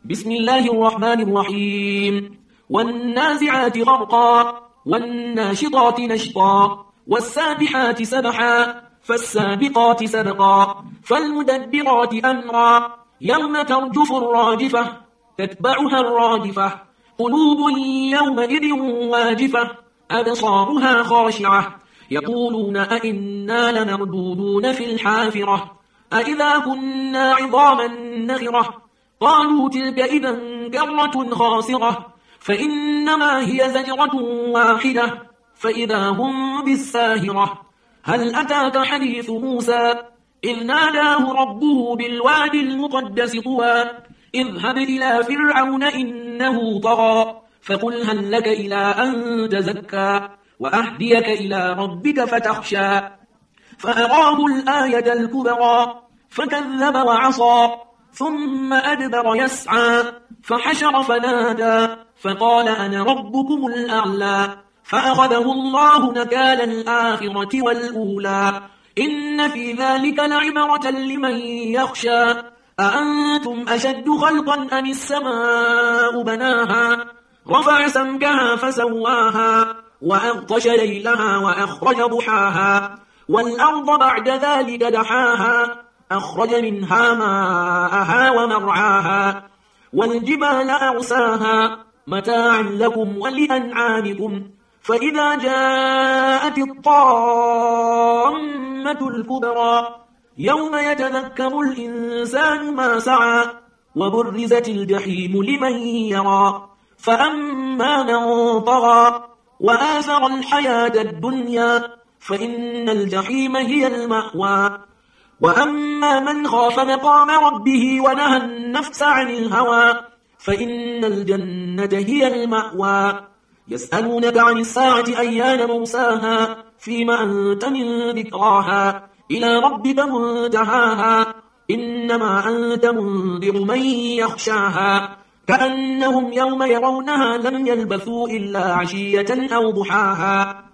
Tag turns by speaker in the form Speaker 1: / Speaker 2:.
Speaker 1: بسم الله الرحمن الرحيم والنازعات غرقا والناشطات نشطا والسابحات سبحا فالسابقات سبقا فالمدبرات أمرا يوم ترجف الراجفة تتبعها الرادفة قلوب يومئذ واجفة أبصارها خاشعة يقولون أئنا لمردودون في الحافرة أئذا كنا عظاما نخرة قالوا تلك إذا كرة خاسرة فإنما هي زجرة واحدة فإذا هم بالساهرة هل أتاك حديث موسى إذ ناداه ربه بالوادي المقدس طوى اذهب إلى فرعون إنه طغى فقل هل لك إلى أن تزكى وأهديك إلى ربك فتخشى فأراه الآية الكبرى فكذب وعصى ثم أدبر يسعى فحشر فنادى فقال أنا ربكم الأعلى فأخذه الله نكال الآخرة والأولى إن في ذلك لعبرة لمن يخشى أأنتم أشد خلقا أم السماء بناها رفع سمكها فسواها وأغطش ليلها وأخرج ضحاها والأرض بعد ذلك دحاها أخرج منها ماءها ومرعاها والجبال أرساها متاعا لكم ولأنعامكم فإذا جاءت الطامة الكبرى يوم يتذكر الإنسان ما سعى وبرزت الجحيم لمن يرى فأما من طغى وآثر الحياة الدنيا فإن الجحيم هي المأوى وأما من خاف مقام ربه ونهى النفس عن الهوى فإن الجنة هي المأوى يسألونك عن الساعة أيان مرساها فيما أنت من ذكراها إلى ربك منتهاها إنما أنت منذر من يخشاها كأنهم يوم يرونها لم يلبثوا إلا عشية أو ضحاها